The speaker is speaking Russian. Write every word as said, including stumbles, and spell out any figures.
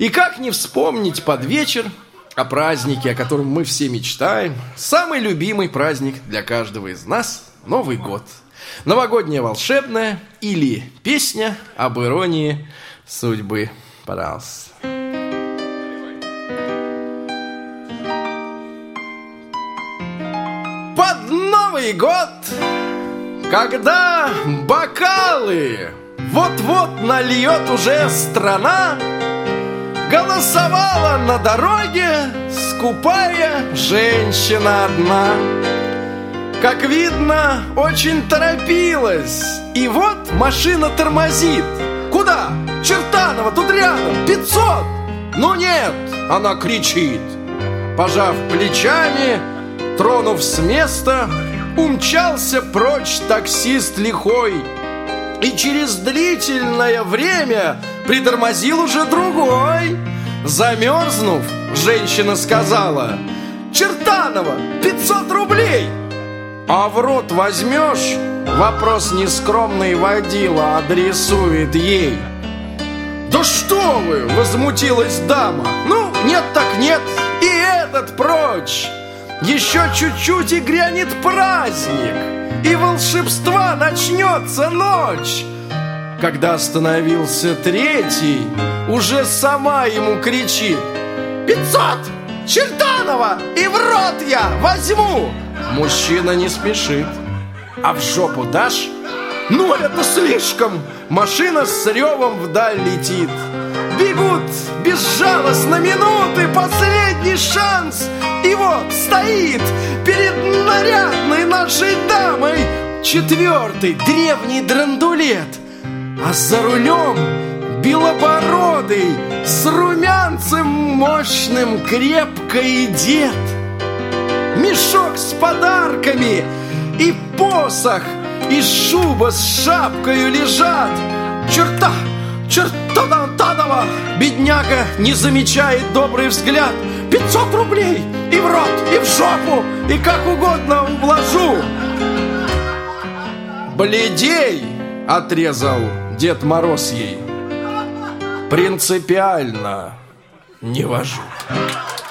И как не вспомнить под вечер о празднике, о котором мы все мечтаем. Самый любимый праздник для каждого из нас – Новый год. Новогодняя волшебная или песня об иронии судьбы. Пожалуйста. Под Новый год, когда бокалы вот-вот нальет уже страна, голосовала на дороге скупая женщина одна. Как видно, очень торопилась. И вот машина тормозит. Куда? Чертаново, тут рядом, пятьсот. Ну нет, она кричит. Пожав плечами, тронув с места, умчался прочь таксист лихой. И через длительное время притормозил уже другой. Замерзнув, женщина сказала: «Чертаново, пятьсот рублей!» «А в рот возьмешь?» Вопрос нескромный водила адресует ей. «Да что вы!» — возмутилась дама. «Ну, нет так нет, и этот прочь! Еще чуть-чуть и грянет праздник, и волшебства начнется ночь!» Когда остановился третий, уже сама ему кричит: «Пятьсот! Чертаново! И в рот я возьму!» Мужчина не спешит. «А в жопу дашь?» «Ну, это слишком!» Машина с ревом вдаль летит. Бегут безжалостно минуты, последний шанс. И вот стоит перед нарядной нашей дамой четвертый древний драндулет, а за рулем белобородый с румянцем мощным крепкий дед. Мешок с подарками и посох, и шуба с шапкою лежат. Черта, черта Танова! Бедняга не замечает добрый взгляд. Пятьсот рублей и в рот, и в жопу, и как угодно вложу. Бледей, отрезал Дед Мороз ей, принципиально не вожу.